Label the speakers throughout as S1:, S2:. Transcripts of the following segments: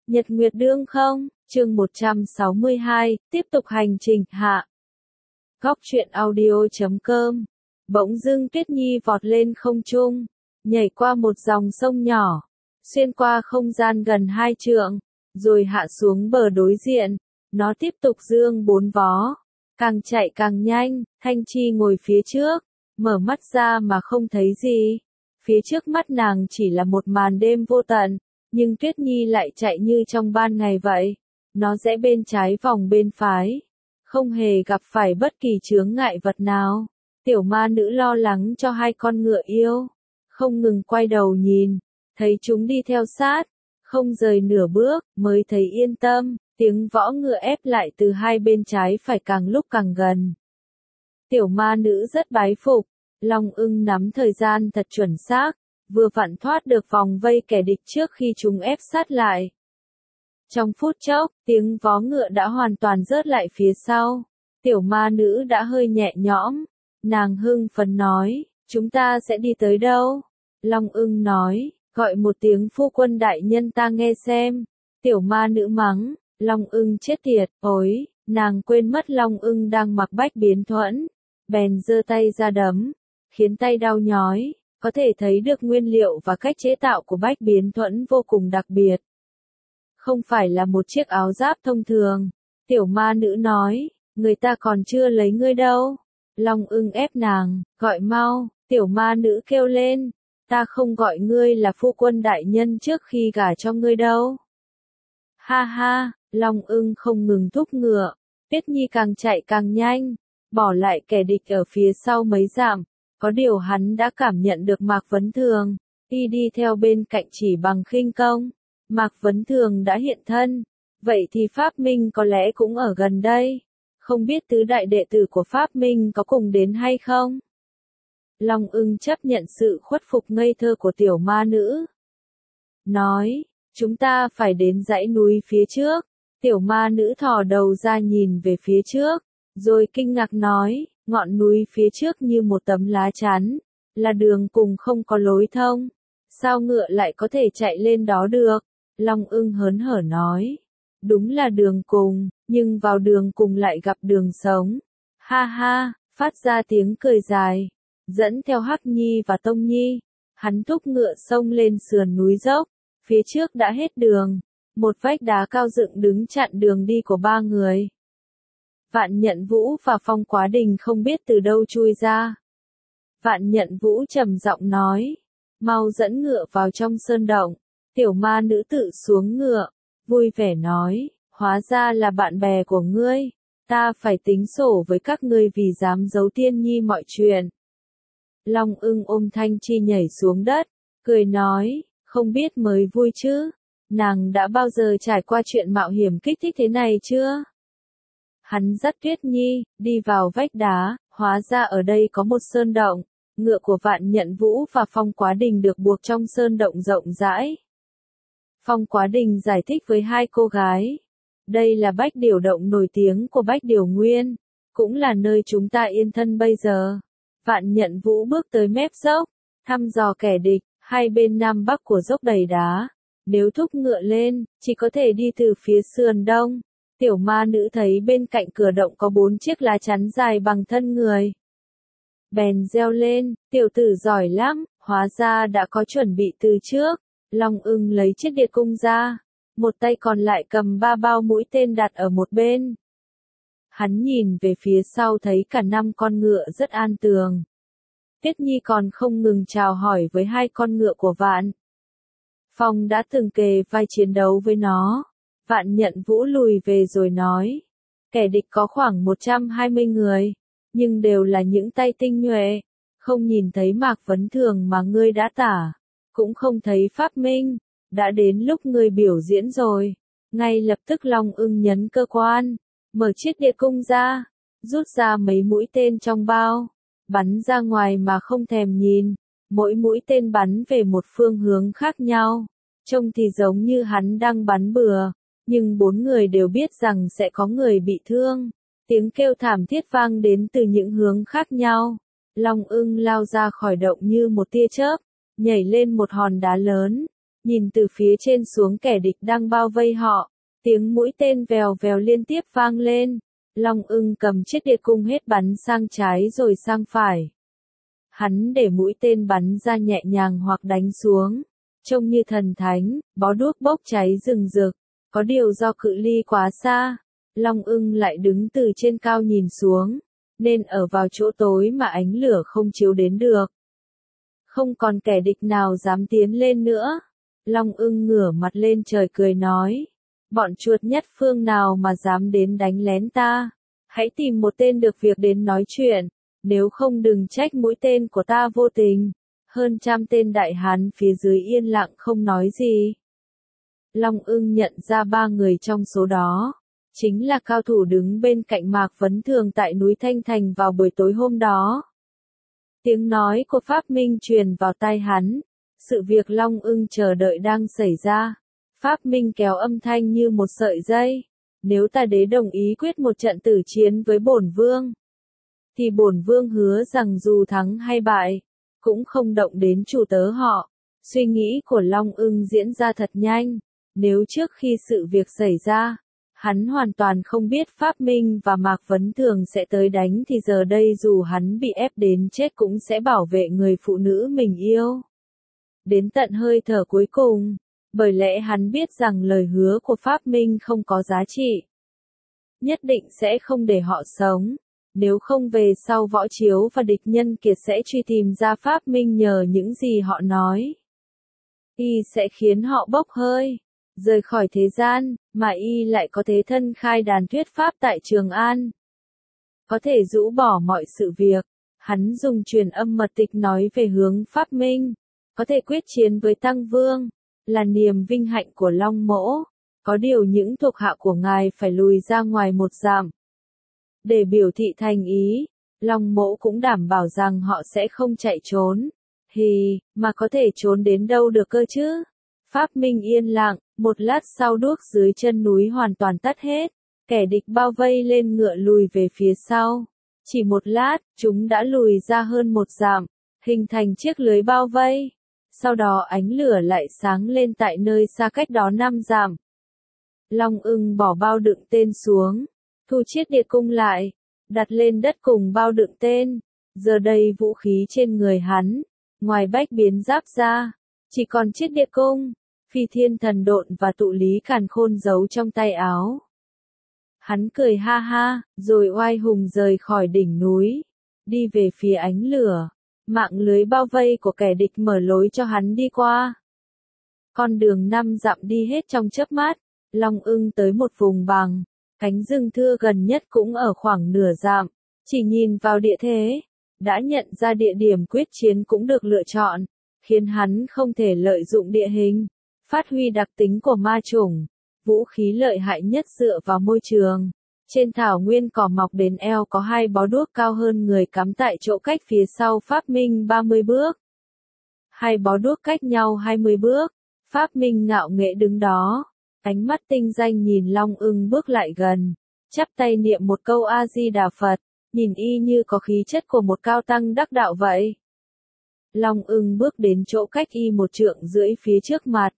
S1: Nhật Nguyệt đương không, chương 162, tiếp tục hành trình hạ. Góc truyện audio.com. Bỗng dưng Tuyết Nhi vọt lên không trung, nhảy qua một dòng sông nhỏ, xuyên qua không gian gần 2 trượng, rồi hạ xuống bờ đối diện. Nó tiếp tục dương 4 vó, càng chạy càng nhanh. Thanh Chi ngồi phía trước, mở mắt ra mà không thấy gì. Phía trước mắt nàng chỉ là một màn đêm vô tận, nhưng Tuyết Nhi lại chạy như trong ban ngày vậy. Nó rẽ bên trái vòng bên phải, không hề gặp phải bất kỳ chướng ngại vật nào. Tiểu ma nữ lo lắng cho hai con ngựa yêu, không ngừng quay đầu nhìn, thấy chúng đi theo sát, không rời nửa bước, mới thấy yên tâm. Tiếng võ ngựa ép lại từ hai bên trái phải càng lúc càng gần. Tiểu ma nữ rất bái phục, Long Ưng nắm thời gian thật chuẩn xác, vừa vặn thoát được vòng vây kẻ địch trước khi chúng ép sát lại. Trong phút chốc, tiếng vó ngựa đã hoàn toàn rớt lại phía sau. Tiểu ma nữ đã hơi nhẹ nhõm, nàng hưng phấn nói, chúng ta sẽ đi tới đâu? Long Ưng nói, gọi một tiếng phu quân đại nhân ta nghe xem. Tiểu ma nữ mắng, Long Ưng chết tiệt, ối, nàng quên mất Long Ưng đang mặc bách biến thuẫn, bèn giơ tay ra đấm, khiến tay đau nhói. Có thể thấy được nguyên liệu và cách chế tạo của bách biến thuẫn vô cùng đặc biệt. Không phải là một chiếc áo giáp thông thường. Tiểu ma nữ nói, người ta còn chưa lấy ngươi đâu. Long Ưng ép nàng, gọi mau. Tiểu ma nữ kêu lên, ta không gọi ngươi là phu quân đại nhân trước khi gả cho ngươi đâu. Ha ha, Long Ưng không ngừng thúc ngựa. Tuyết Nhi càng chạy càng nhanh, bỏ lại kẻ địch ở phía sau mấy dặm. Có điều hắn đã cảm nhận được Mạc Vấn Thường, y đi theo bên cạnh chỉ bằng khinh công. Mạc Vấn Thường đã hiện thân, vậy thì Pháp Minh có lẽ cũng ở gần đây. Không biết tứ đại đệ tử của Pháp Minh có cùng đến hay không? Long Ưng chấp nhận sự khuất phục ngây thơ của tiểu ma nữ. Nói, chúng ta phải đến dãy núi phía trước. Tiểu ma nữ thò đầu ra nhìn về phía trước, rồi kinh ngạc nói, ngọn núi phía trước như một tấm lá chắn, là đường cùng không có lối thông. Sao ngựa lại có thể chạy lên đó được? Long Ưng hớn hở nói, đúng là đường cùng, nhưng vào đường cùng lại gặp đường sống. Ha ha, phát ra tiếng cười dài, dẫn theo Hắc Nhi và Tông Nhi. Hắn thúc ngựa xông lên sườn núi dốc, phía trước đã hết đường. Một vách đá cao dựng đứng chặn đường đi của ba người. Vạn Nhận Vũ và Phong Quá Đình không biết từ đâu chui ra. Vạn Nhận Vũ trầm giọng nói, mau dẫn ngựa vào trong sơn động. Tiểu ma nữ tự xuống ngựa, vui vẻ nói, hóa ra là bạn bè của ngươi, ta phải tính sổ với các ngươi vì dám giấu Tiên Nhi mọi chuyện. Long Ưng ôm Thanh Chi nhảy xuống đất, cười nói, không biết mới vui chứ, nàng đã bao giờ trải qua chuyện mạo hiểm kích thích thế này chưa? Hắn dắt Tuyết Nhi, đi vào vách đá, hóa ra ở đây có một sơn động, ngựa của Vạn Nhận Vũ và Phong Quá Đình được buộc trong sơn động rộng rãi. Phong Quá Đình giải thích với hai cô gái, đây là Bách Điểu động nổi tiếng của Bách Điểu Nguyên, cũng là nơi chúng ta yên thân bây giờ. Vạn Nhận Vũ bước tới mép dốc, thăm dò kẻ địch, hai bên nam bắc của dốc đầy đá, nếu thúc ngựa lên, chỉ có thể đi từ phía sườn đông. Tiểu ma nữ thấy bên cạnh cửa động có 4 chiếc lá chắn dài bằng thân người. Bèn reo lên, tiểu tử giỏi lắm, hóa ra đã có chuẩn bị từ trước. Long Ưng lấy chiếc địa cung ra, một tay còn lại cầm 3 bao mũi tên đặt ở một bên. Hắn nhìn về phía sau thấy cả 5 con ngựa rất an tường. Tuyết Nhi còn không ngừng chào hỏi với 2 con ngựa của Vạn. Phong đã từng kề vai chiến đấu với nó. Vạn Nhận Vũ lùi về rồi nói, kẻ địch có khoảng 120 người, nhưng đều là những tay tinh nhuệ, không nhìn thấy Mạc Vấn Thường mà ngươi đã tả, cũng không thấy Pháp Minh, đã đến lúc ngươi biểu diễn rồi. Ngay lập tức Long Ưng nhấn cơ quan, mở chiếc địa cung ra, rút ra mấy mũi tên trong bao, bắn ra ngoài mà không thèm nhìn, mỗi mũi tên bắn về một phương hướng khác nhau, trông thì giống như hắn đang bắn bừa. Nhưng 4 người đều biết rằng sẽ có người bị thương. Tiếng kêu thảm thiết vang đến từ những hướng khác nhau. Long Ưng lao ra khỏi động như một tia chớp, nhảy lên một hòn đá lớn. nhìn từ phía trên xuống kẻ địch đang bao vây họ, tiếng mũi tên vèo vèo liên tiếp vang lên. Long Ưng cầm chiếc địa cung hết bắn sang trái rồi sang phải. Hắn để mũi tên bắn ra nhẹ nhàng hoặc đánh xuống, trông như thần thánh, bó đuốc bốc cháy rừng rực. Có điều do cự ly quá xa, Long Ưng lại đứng từ trên cao nhìn xuống, nên ở vào chỗ tối mà ánh lửa không chiếu đến được. Không còn kẻ địch nào dám tiến lên nữa. Long Ưng ngửa mặt lên trời cười nói, bọn chuột nhất phương nào mà dám đến đánh lén ta, hãy tìm một tên được việc đến nói chuyện, nếu không đừng trách mũi tên của ta vô tình. Hơn 100 tên đại hán phía dưới yên lặng không nói gì. Long Ưng nhận ra 3 người trong số đó, chính là cao thủ đứng bên cạnh Mạc Vấn Thường tại núi Thanh Thành vào buổi tối hôm đó. Tiếng nói của Pháp Minh truyền vào tai hắn, sự việc Long Ưng chờ đợi đang xảy ra. Pháp Minh kéo âm thanh như một sợi dây, nếu ta đế đồng ý quyết một trận tử chiến với bổn vương, thì bổn vương hứa rằng dù thắng hay bại, cũng không động đến chủ tớ họ. Suy nghĩ của Long Ưng diễn ra thật nhanh, nếu trước khi sự việc xảy ra, hắn hoàn toàn không biết Pháp Minh và Mạc Vấn Thường sẽ tới đánh thì giờ đây dù hắn bị ép đến chết cũng sẽ bảo vệ người phụ nữ mình yêu. Đến tận hơi thở cuối cùng, bởi lẽ hắn biết rằng lời hứa của Pháp Minh không có giá trị. Nhất định sẽ không để họ sống, nếu không về sau Võ Chiếu và địch nhân kiệt sẽ truy tìm ra Pháp Minh nhờ những gì họ nói. Y sẽ khiến họ bốc hơi, rời khỏi thế gian, mà Y lại có thế thân khai đàn thuyết Pháp tại Trường An. Có thể rũ bỏ mọi sự việc, hắn dùng truyền âm mật tịch nói về hướng Pháp Minh, có thể quyết chiến với Tăng Vương, là niềm vinh hạnh của Long Mỗ, có điều những thuộc hạ của ngài phải lùi ra ngoài 1 dặm. Để biểu thị thành ý, Long Mỗ cũng đảm bảo rằng họ sẽ không chạy trốn. Mà có thể trốn đến đâu được cơ chứ? Pháp Minh yên lặng, một lát sau đuốc dưới chân núi hoàn toàn tắt hết, kẻ địch bao vây lên ngựa lùi về phía sau. Chỉ một lát, chúng đã lùi ra hơn 1 dặm, hình thành chiếc lưới bao vây. Sau đó ánh lửa lại sáng lên tại nơi xa cách đó 5 dặm. Long Ưng bỏ bao đựng tên xuống, thu chiếc địa cung lại, đặt lên đất cùng bao đựng tên. Giờ đây vũ khí trên người hắn, ngoài bách biến giáp ra, chỉ còn chiếc địa cung, phi thiên thần độn và tụ lý càn khôn giấu trong tay áo. Hắn cười ha ha, rồi oai hùng rời khỏi đỉnh núi, đi về phía ánh lửa. Mạng lưới bao vây của kẻ địch mở lối cho hắn đi qua. Con đường 5 dặm đi hết trong chớp mắt, Long Ưng tới một vùng bằng, cánh rừng thưa gần nhất cũng ở khoảng nửa dặm, chỉ nhìn vào địa thế, đã nhận ra địa điểm quyết chiến cũng được lựa chọn, khiến hắn không thể lợi dụng địa hình, phát huy đặc tính của ma chủng, vũ khí lợi hại nhất dựa vào môi trường. Trên thảo nguyên cỏ mọc đến eo có 2 bó đuốc cao hơn người cắm tại chỗ cách phía sau Pháp Minh 30 bước. 2 bó đuốc cách nhau 20 bước, Pháp Minh ngạo nghễ đứng đó, ánh mắt tinh danh nhìn Long Ưng bước lại gần, chắp tay niệm một câu A-di-đà Phật, nhìn y như có khí chất của một cao tăng đắc đạo vậy. Long Ưng bước đến chỗ cách y 1 trượng rưỡi phía trước mặt,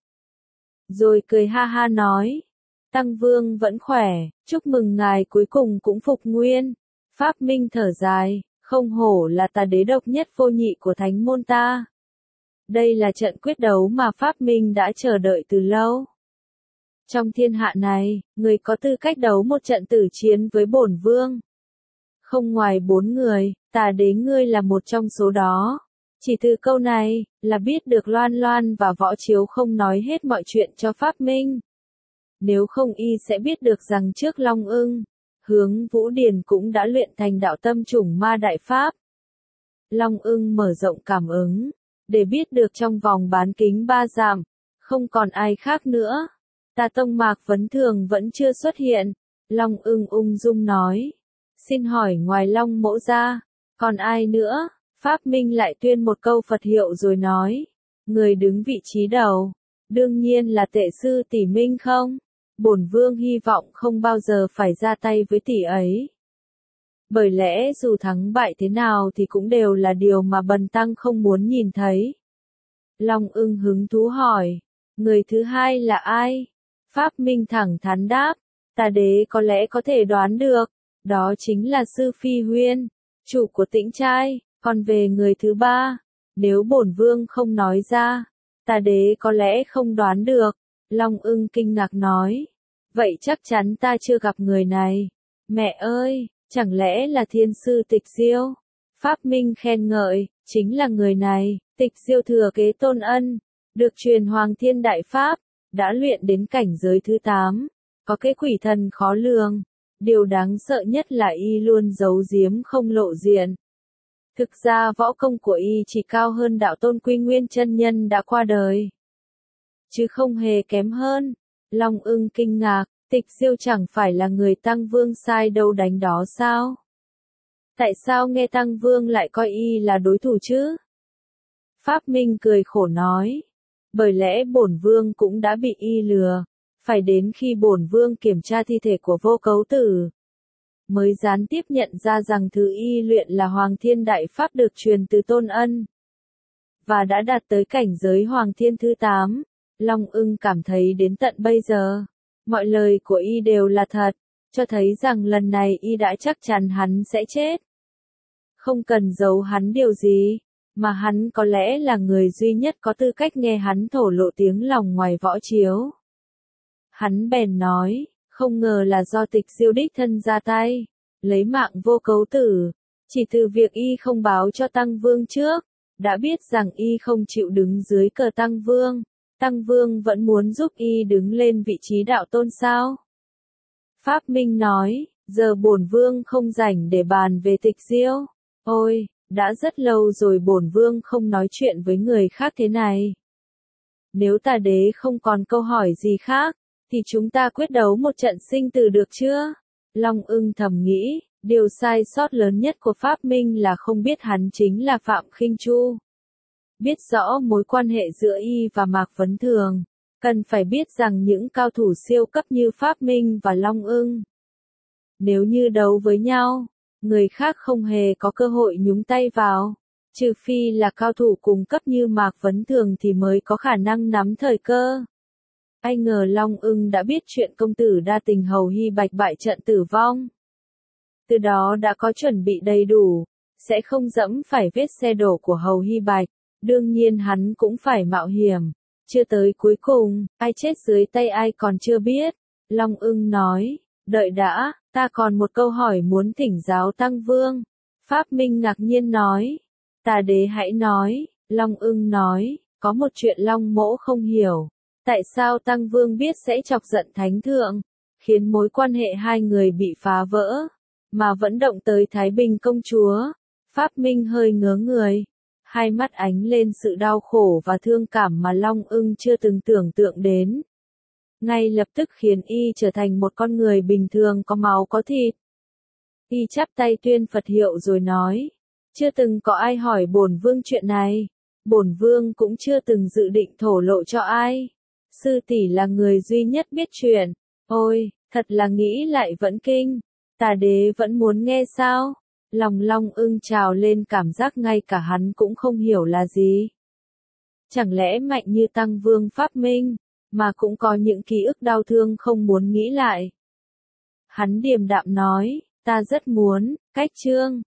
S1: rồi cười ha ha nói, Tăng Vương vẫn khỏe, chúc mừng ngài cuối cùng cũng phục nguyên. Pháp Minh thở dài, không hổ là tà đế độc nhất vô nhị của thánh môn ta. Đây là trận quyết đấu mà Pháp Minh đã chờ đợi từ lâu. Trong thiên hạ này, người có tư cách đấu một trận tử chiến với bổn vương. Không ngoài 4 người, tà đế ngươi là một trong số đó. Chỉ từ câu này, là biết được Loan Loan và Võ Chiếu không nói hết mọi chuyện cho Pháp Minh. Nếu không y sẽ biết được rằng trước Long Ưng, Hướng Vũ Điền cũng đã luyện thành đạo tâm chủng ma đại pháp. Long Ưng mở rộng cảm ứng, để biết được trong vòng bán kính 3 dặm, không còn ai khác nữa. Tà Tông Mạc Vấn Thường vẫn chưa xuất hiện. Long Ưng ung dung nói, xin hỏi ngoài Long Mỗ ra, còn ai nữa? Pháp Minh lại tuyên một câu Phật hiệu rồi nói, người đứng vị trí đầu, đương nhiên là tệ sư tỷ Minh không? Bổn vương hy vọng không bao giờ phải ra tay với tỷ ấy. Bởi lẽ dù thắng bại thế nào thì cũng đều là điều mà bần tăng không muốn nhìn thấy. Long Ưng hứng thú hỏi, Người thứ hai là ai? Pháp Minh thẳng thắn đáp, tà đế có lẽ có thể đoán được, đó chính là Sư Phi Huyên, chủ của Tĩnh Trai, còn về người thứ ba, nếu bổn vương không nói ra, tà đế có lẽ không đoán được. Long Ưng kinh ngạc nói, vậy chắc chắn ta chưa gặp người này. Mẹ ơi, chẳng lẽ là thiên sư Tịch Diêu? Pháp Minh khen ngợi, chính là người này, Tịch Diêu thừa kế Tôn Ân, được truyền Hoàng Thiên Đại Pháp, đã luyện đến cảnh giới thứ 8, có cái quỷ thần khó lường. Điều đáng sợ nhất là y luôn giấu giếm không lộ diện. Thực ra võ công của y chỉ cao hơn đạo tôn Quy Nguyên chân nhân đã qua đời, chứ không hề kém hơn. Long Ưng kinh ngạc, Tịch Diêu chẳng phải là người Tăng Vương sai đâu đánh đó sao? Tại sao nghe Tăng Vương lại coi y là đối thủ chứ? Pháp Minh cười khổ nói, bởi lẽ bổn vương cũng đã bị y lừa, phải đến khi bổn vương kiểm tra thi thể của Vô Cấu Tử, mới gián tiếp nhận ra rằng thứ y luyện là Hoàng Thiên Đại Pháp được truyền từ Tôn Ân, và đã đạt tới cảnh giới Hoàng Thiên thứ 8. Long Ưng cảm thấy đến tận bây giờ, mọi lời của y đều là thật, cho thấy rằng lần này y đã chắc chắn hắn sẽ chết. Không cần giấu hắn điều gì, mà hắn có lẽ là người duy nhất có tư cách nghe hắn thổ lộ tiếng lòng ngoài võ chiếu. Hắn bèn nói, không ngờ là do Tịch Diêu đích thân ra tay, lấy mạng Vô Cấu Tử, chỉ từ việc y không báo cho Tăng Vương trước, đã biết rằng y không chịu đứng dưới cờ Tăng Vương. Tăng Vương vẫn muốn giúp y đứng lên vị trí đạo tôn sao? Pháp Minh nói, giờ bổn vương không rảnh để bàn về Tịch Diêu. Ôi, đã rất lâu rồi bổn vương không nói chuyện với người khác thế này. Nếu tà đế không còn câu hỏi gì khác, thì chúng ta quyết đấu một trận sinh tử được chưa? Long Ưng thầm nghĩ, điều sai sót lớn nhất của Pháp Minh là không biết hắn chính là Phạm Khinh Chu. Biết rõ mối quan hệ giữa y và Mạc Vấn Thường, cần phải biết rằng những cao thủ siêu cấp như Pháp Minh và Long Ưng, nếu như đấu với nhau, người khác không hề có cơ hội nhúng tay vào, trừ phi là cao thủ cùng cấp như Mạc Vấn Thường thì mới có khả năng nắm thời cơ. Ai ngờ Long Ưng đã biết chuyện công tử đa tình Hầu Hy Bạch bại trận tử vong. Từ đó đã có chuẩn bị đầy đủ, sẽ không dẫm phải vết xe đổ của Hầu Hy Bạch. Đương nhiên hắn cũng phải mạo hiểm, chưa tới cuối cùng, ai chết dưới tay ai còn chưa biết. Long Ưng nói, đợi đã, ta còn một câu hỏi muốn thỉnh giáo Tăng Vương. Pháp Minh ngạc nhiên nói, tà đế hãy nói. Long Ưng nói, có một chuyện Long Mỗ không hiểu, tại sao Tăng Vương biết sẽ chọc giận Thánh Thượng, khiến mối quan hệ hai người bị phá vỡ, mà vẫn động tới Thái Bình công chúa. Pháp Minh hơi ngớ người, hai mắt ánh lên sự đau khổ và thương cảm mà Long Ưng chưa từng tưởng tượng đến. Ngay lập tức khiến y trở thành một con người bình thường có máu có thịt. Y chắp tay tuyên Phật hiệu rồi nói, chưa từng có ai hỏi bổn vương chuyện này, bổn vương cũng chưa từng dự định thổ lộ cho ai. Sư tỷ là người duy nhất biết chuyện. Ôi, thật là nghĩ lại vẫn kinh. Tà đế vẫn muốn nghe sao? Lòng Long Ưng trào lên cảm giác ngay cả hắn cũng không hiểu là gì. Chẳng lẽ mạnh như Tăng Vương Pháp Minh, mà cũng có những ký ức đau thương không muốn nghĩ lại. Hắn điềm đạm nói, ta rất muốn, cách chương.